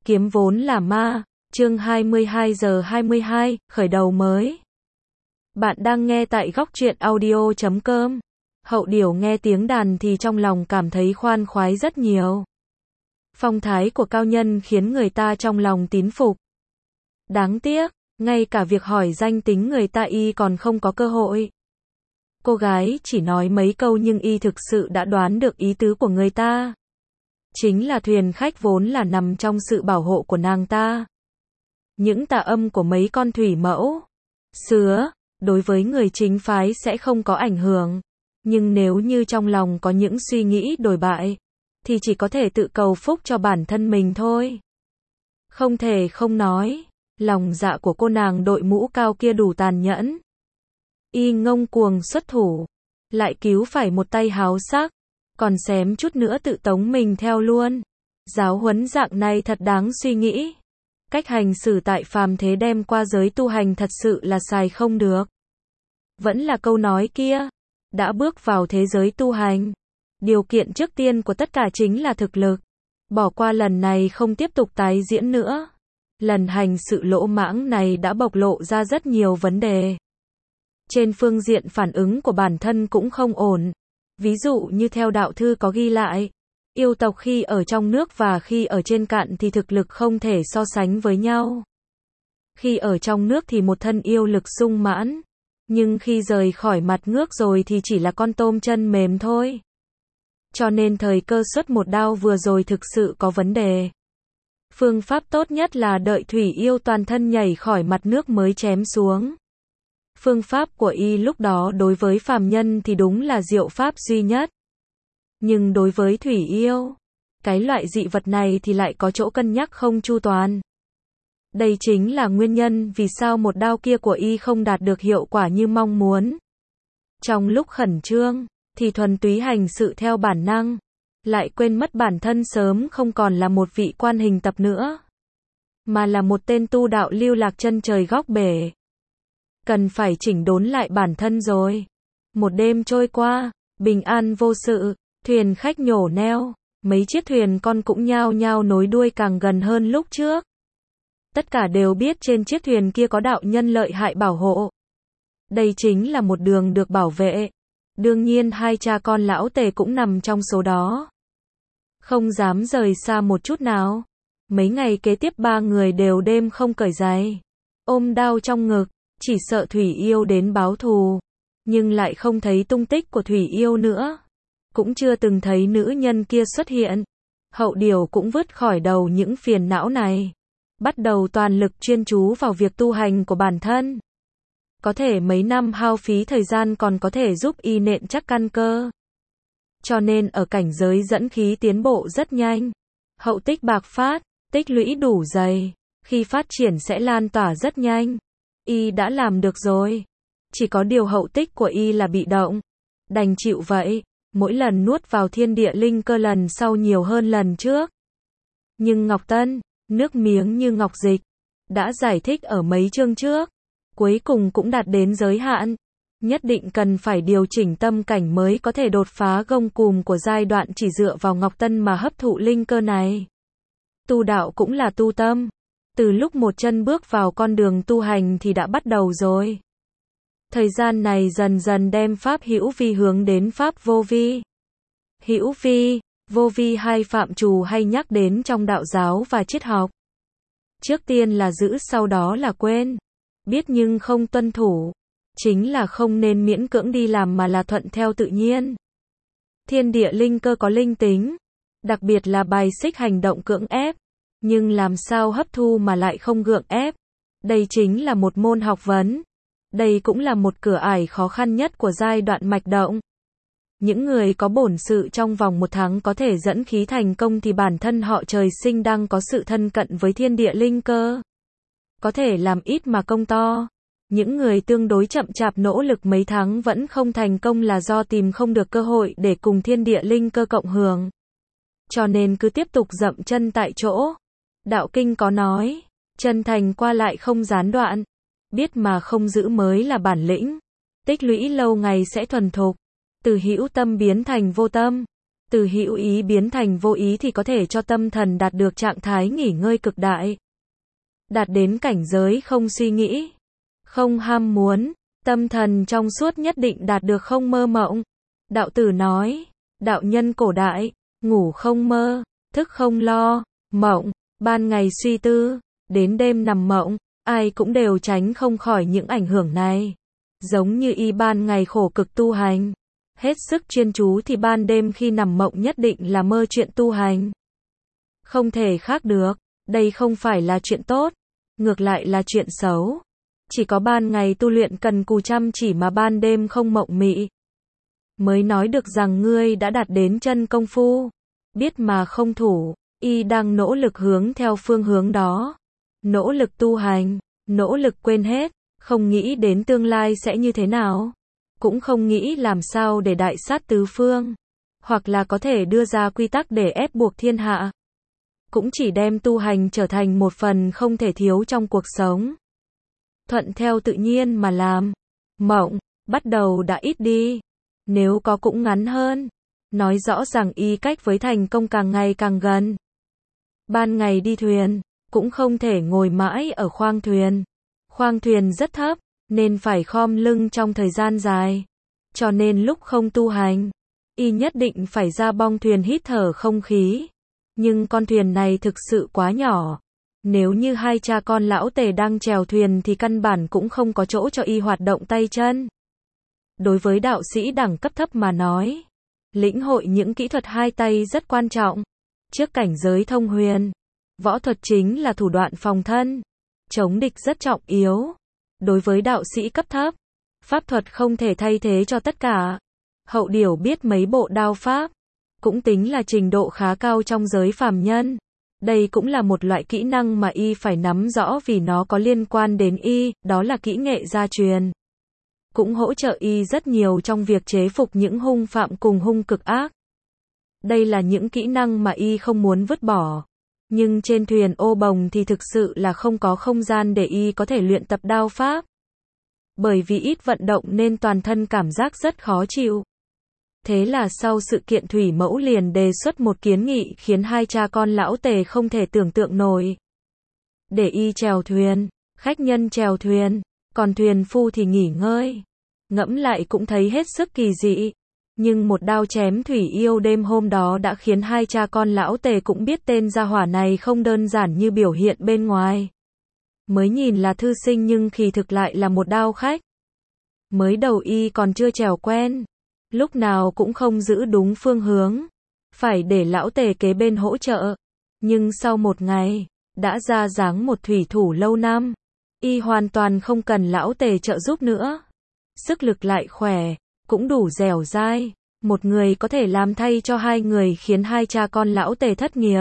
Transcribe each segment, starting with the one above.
Kiếm vốn là ma, chương 22 giờ 22, khởi đầu mới. Bạn đang nghe tại góc truyện audio.com. Hậu Điểu nghe tiếng đàn thì trong lòng cảm thấy khoan khoái rất nhiều. Phong thái của cao nhân khiến người ta trong lòng tín phục. Đáng tiếc, ngay cả việc hỏi danh tính người ta y còn không có cơ hội. Cô gái chỉ nói mấy câu nhưng y thực sự đã đoán được ý tứ của người ta. Chính là thuyền khách vốn là nằm trong sự bảo hộ của nàng ta. Những tà âm của mấy con thủy mẫu, sứa, đối với người chính phái sẽ không có ảnh hưởng. Nhưng nếu như trong lòng có những suy nghĩ đổi bại, thì chỉ có thể tự cầu phúc cho bản thân mình thôi. Không thể không nói, lòng dạ của cô nàng đội mũ cao kia đủ tàn nhẫn. Y ngông cuồng xuất thủ, lại cứu phải một tay háo sắc, còn xém chút nữa tự tống mình theo luôn. Giáo huấn dạng này thật đáng suy nghĩ. Cách hành xử tại phàm thế đem qua giới tu hành thật sự là xài không được. Vẫn là câu nói kia, đã bước vào thế giới tu hành, điều kiện trước tiên của tất cả chính là thực lực. Bỏ qua lần này không tiếp tục tái diễn nữa. Lần hành sự lỗ mãng này đã bộc lộ ra rất nhiều vấn đề. Trên phương diện phản ứng của bản thân cũng không ổn. Ví dụ như theo đạo thư có ghi lại, yêu tộc khi ở trong nước và khi ở trên cạn thì thực lực không thể so sánh với nhau. Khi ở trong nước thì một thân yêu lực sung mãn, nhưng khi rời khỏi mặt nước rồi thì chỉ là con tôm chân mềm thôi. Cho nên thời cơ xuất một đao vừa rồi thực sự có vấn đề. Phương pháp tốt nhất là đợi thủy yêu toàn thân nhảy khỏi mặt nước mới chém xuống. Phương pháp của y lúc đó đối với phàm nhân thì đúng là diệu pháp duy nhất. Nhưng đối với thủy yêu, cái loại dị vật này thì lại có chỗ cân nhắc không chu toàn. Đây chính là nguyên nhân vì sao một đao kia của y không đạt được hiệu quả như mong muốn. Trong lúc khẩn trương, thì thuần túy hành sự theo bản năng, lại quên mất bản thân sớm không còn là một vị quan hình tập nữa, mà là một tên tu đạo lưu lạc chân trời góc bể. Cần phải chỉnh đốn lại bản thân rồi. Một đêm trôi qua, bình an vô sự, thuyền khách nhổ neo, mấy chiếc thuyền con cũng nhao nhao nối đuôi càng gần hơn lúc trước. Tất cả đều biết trên chiếc thuyền kia có đạo nhân lợi hại bảo hộ. Đây chính là một đường được bảo vệ. Đương nhiên hai cha con lão Tề cũng nằm trong số đó. Không dám rời xa một chút nào. Mấy ngày kế tiếp ba người đều đêm không cởi giày, ôm đao trong ngực, chỉ sợ Thủy Yêu đến báo thù. Nhưng lại không thấy tung tích của Thủy Yêu nữa. Cũng chưa từng thấy nữ nhân kia xuất hiện. Hậu Điểu cũng vứt khỏi đầu những phiền não này. Bắt đầu toàn lực chuyên chú vào việc tu hành của bản thân. Có thể mấy năm hao phí thời gian còn có thể giúp y nện chắc căn cơ. Cho nên ở cảnh giới dẫn khí tiến bộ rất nhanh. Hậu tích bạc phát, tích lũy đủ dày. Khi phát triển sẽ lan tỏa rất nhanh. Y đã làm được rồi. Chỉ có điều hậu tích của y là bị động. Đành chịu vậy. Mỗi lần nuốt vào thiên địa linh cơ lần sau nhiều hơn lần trước. Nhưng Ngọc Tân, nước miếng như ngọc dịch, đã giải thích ở mấy chương trước. Cuối cùng cũng đạt đến giới hạn. Nhất định cần phải điều chỉnh tâm cảnh mới có thể đột phá gông cùm của giai đoạn chỉ dựa vào Ngọc Tân mà hấp thụ linh cơ này. Tu đạo cũng là tu tâm. Từ lúc một chân bước vào con đường tu hành thì đã bắt đầu rồi. Thời gian này dần dần đem pháp hữu vi hướng đến pháp vô vi. Hữu vi, vô vi hai phạm trù hay nhắc đến trong đạo giáo và triết học. Trước tiên là giữ sau đó là quên. Biết nhưng không tuân thủ. Chính là không nên miễn cưỡng đi làm mà là thuận theo tự nhiên. Thiên địa linh cơ có linh tính. Đặc biệt là bài xích hành động cưỡng ép. Nhưng làm sao hấp thu mà lại không gượng ép. Đây chính là một môn học vấn. Đây cũng là một cửa ải khó khăn nhất của giai đoạn mạch động. Những người có bổn sự trong vòng một tháng có thể dẫn khí thành công thì bản thân họ trời sinh đang có sự thân cận với thiên địa linh cơ. Có thể làm ít mà công to. Những người tương đối chậm chạp nỗ lực mấy tháng vẫn không thành công là do tìm không được cơ hội để cùng thiên địa linh cơ cộng hưởng. Cho nên cứ tiếp tục dậm chân tại chỗ. Đạo kinh có nói, chân thành qua lại không gián đoạn. Biết mà không giữ mới là bản lĩnh. Tích lũy lâu ngày sẽ thuần thục. Từ hữu tâm biến thành vô tâm. từ hữu ý biến thành vô ý thì có thể cho tâm thần đạt được trạng thái nghỉ ngơi cực đại. Đạt đến cảnh giới không suy nghĩ, không ham muốn, tâm thần trong suốt nhất định đạt được không mơ mộng. Đạo tử nói, đạo nhân cổ đại, ngủ không mơ, thức không lo, mộng, ban ngày suy tư, đến đêm nằm mộng, ai cũng đều tránh không khỏi những ảnh hưởng này. Giống như y ban ngày khổ cực tu hành, hết sức chuyên chú thì ban đêm khi nằm mộng nhất định là mơ chuyện tu hành. Không thể khác được, đây không phải là chuyện tốt, ngược lại là chuyện xấu. Chỉ có ban ngày tu luyện cần cù chăm chỉ mà ban đêm không mộng mị, mới nói được rằng ngươi đã đạt đến chân công phu. Biết mà không thủ, y đang nỗ lực hướng theo phương hướng đó. Nỗ lực tu hành, nỗ lực quên hết, không nghĩ đến tương lai sẽ như thế nào. Cũng không nghĩ làm sao để đại sát tứ phương, hoặc là có thể đưa ra quy tắc để ép buộc thiên hạ. Cũng chỉ đem tu hành trở thành một phần không thể thiếu trong cuộc sống. Thuận theo tự nhiên mà làm. Mộng, bắt đầu đã ít đi. Nếu có cũng ngắn hơn. Nói rõ rằng y cách với thành công càng ngày càng gần. Ban ngày đi thuyền, cũng không thể ngồi mãi ở khoang thuyền. Khoang thuyền rất thấp, nên phải khom lưng trong thời gian dài. Cho nên lúc không tu hành, y nhất định phải ra bong thuyền hít thở không khí. Nhưng con thuyền này thực sự quá nhỏ. Nếu như hai cha con lão Tề đang chèo thuyền thì căn bản cũng không có chỗ cho y hoạt động tay chân. Đối với đạo sĩ đẳng cấp thấp mà nói, lĩnh hội những kỹ thuật hai tay rất quan trọng. Trước cảnh giới thông huyền, võ thuật chính là thủ đoạn phòng thân, chống địch rất trọng yếu. Đối với đạo sĩ cấp thấp, pháp thuật không thể thay thế cho tất cả. Hậu Điểu biết mấy bộ đao pháp, cũng tính là trình độ khá cao trong giới phàm nhân. Đây cũng là một loại kỹ năng mà y phải nắm rõ vì nó có liên quan đến y, đó là kỹ nghệ gia truyền. Cũng hỗ trợ y rất nhiều trong việc chế phục những hung phạm cùng hung cực ác. Đây là những kỹ năng mà y không muốn vứt bỏ. Nhưng trên thuyền ô bồng thì thực sự là không có không gian để y có thể luyện tập đao pháp. Bởi vì ít vận động nên toàn thân cảm giác rất khó chịu. Thế là sau sự kiện Thủy Mẫu liền đề xuất một kiến nghị khiến hai cha con lão Tề không thể tưởng tượng nổi. Để y chèo thuyền, khách nhân chèo thuyền, còn thuyền phu thì nghỉ ngơi. Ngẫm lại cũng thấy hết sức kỳ dị. Nhưng một đao chém Thủy Yêu đêm hôm đó đã khiến hai cha con lão Tề cũng biết tên gia hỏa này không đơn giản như biểu hiện bên ngoài. Mới nhìn là thư sinh nhưng kỳ thực lại là một đao khách. Mới đầu y còn chưa chèo quen, lúc nào cũng không giữ đúng phương hướng, phải để lão Tề kế bên hỗ trợ. Nhưng sau một ngày, đã ra dáng một thủy thủ lâu năm, y hoàn toàn không cần lão Tề trợ giúp nữa. Sức lực lại khỏe, cũng đủ dẻo dai, một người có thể làm thay cho hai người khiến hai cha con lão Tề thất nghiệp.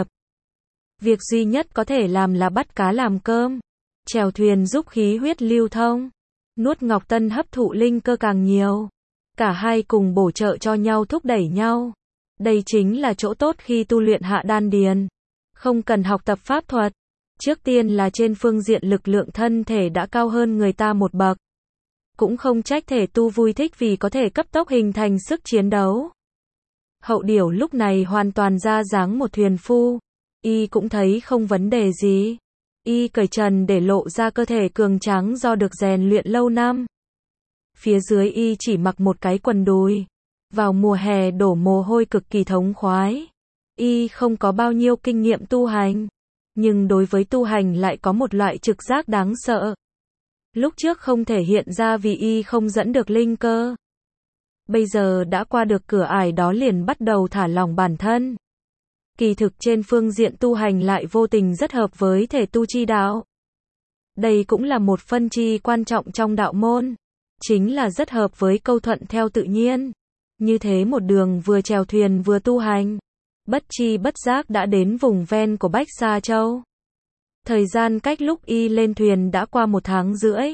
Việc duy nhất có thể làm là bắt cá làm cơm, chèo thuyền giúp khí huyết lưu thông, nuốt ngọc tân hấp thụ linh cơ càng nhiều. Cả hai cùng bổ trợ cho nhau thúc đẩy nhau. Đây chính là chỗ tốt khi tu luyện hạ đan điền. Không cần học tập pháp thuật. Trước tiên là trên phương diện lực lượng thân thể đã cao hơn người ta một bậc. Cũng không trách thể tu vui thích vì có thể cấp tốc hình thành sức chiến đấu. Hậu Điểu lúc này hoàn toàn ra dáng một thuyền phu. Y cũng thấy không vấn đề gì. Y cởi trần để lộ ra cơ thể cường tráng do được rèn luyện lâu năm. Phía dưới y chỉ mặc một cái quần đùi. Vào mùa hè đổ mồ hôi cực kỳ thống khoái. Y không có bao nhiêu kinh nghiệm tu hành. Nhưng đối với tu hành lại có một loại trực giác đáng sợ. Lúc trước không thể hiện ra vì y không dẫn được linh cơ. Bây giờ đã qua được cửa ải đó liền bắt đầu thả lỏng bản thân. Kỳ thực trên phương diện tu hành lại vô tình rất hợp với thể tu chi đạo. Đây cũng là một phân chi quan trọng trong đạo môn. Chính là rất hợp với câu thuận theo tự nhiên. Như thế một đường vừa chèo thuyền vừa tu hành. Bất chi bất giác đã đến vùng ven của Bách Sa Châu. Thời gian cách lúc y lên thuyền đã qua 1 tháng rưỡi.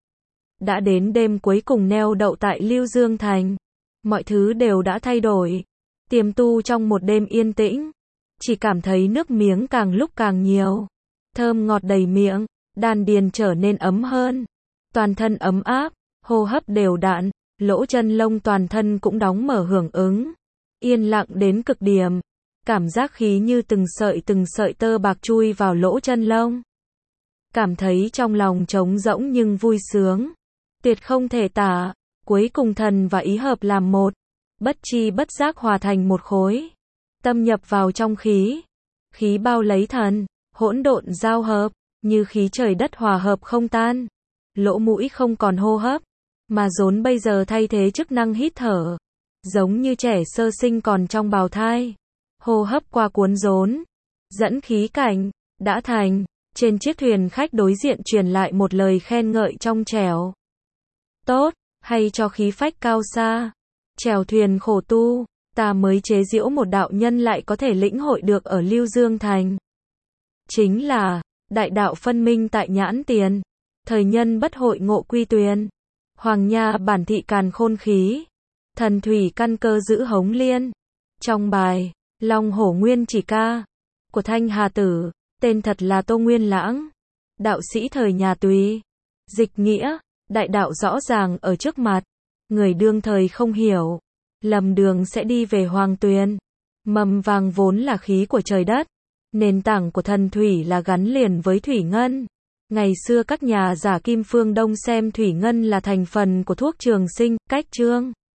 Đã đến đêm cuối cùng neo đậu tại Lưu Dương Thành. Mọi thứ đều đã thay đổi. Tiềm tu trong một đêm yên tĩnh. Chỉ cảm thấy nước miếng càng lúc càng nhiều. Thơm ngọt đầy miệng. Đan điền trở nên ấm hơn. Toàn thân ấm áp. Hô hấp đều đặn. Lỗ chân lông toàn thân cũng đóng mở hưởng ứng. yên lặng đến cực điểm. Cảm giác khí như từng sợi tơ bạc chui vào lỗ chân lông. Cảm thấy trong lòng trống rỗng nhưng vui sướng. Tuyệt không thể tả. Cuối cùng thần và ý hợp làm một. Bất chi bất giác hòa thành một khối. Tâm nhập vào trong khí. Khí bao lấy thần. Hỗn độn giao hợp. Như khí trời đất hòa hợp không tan. Lỗ mũi không còn hô hấp. Mà rốn bây giờ thay thế chức năng hít thở. Giống như trẻ sơ sinh còn trong bào thai. Hô hấp qua cuốn rốn. Dẫn khí cảnh. Đã thành. Trên chiếc thuyền khách đối diện truyền lại một lời khen ngợi trong trẻo. Tốt, hay cho khí phách cao xa. Chèo thuyền khổ tu, ta mới chế giễu một đạo nhân lại có thể lĩnh hội được ở Lưu Dương Thành. Chính là, đại đạo phân minh tại nhãn tiền. Thời nhân bất hội ngộ quy tuyền. Hoàng nha bản thị càn khôn khí. Thần thủy căn cơ giữ hống liên. Trong bài, Long Hổ Nguyên Chỉ Ca của Thanh Hà Tử, tên thật là Tô Nguyên Lãng. Đạo sĩ thời nhà Tùy. Dịch nghĩa, đại đạo rõ ràng ở trước mặt. Người đương thời không hiểu. Lầm đường sẽ đi về hoàng tuyền. Mầm vàng vốn là khí của trời đất. Nền tảng của thần thủy là gắn liền với thủy ngân. Ngày xưa các nhà giả kim phương Đông xem thủy ngân là thành phần của thuốc trường sinh, cách chương.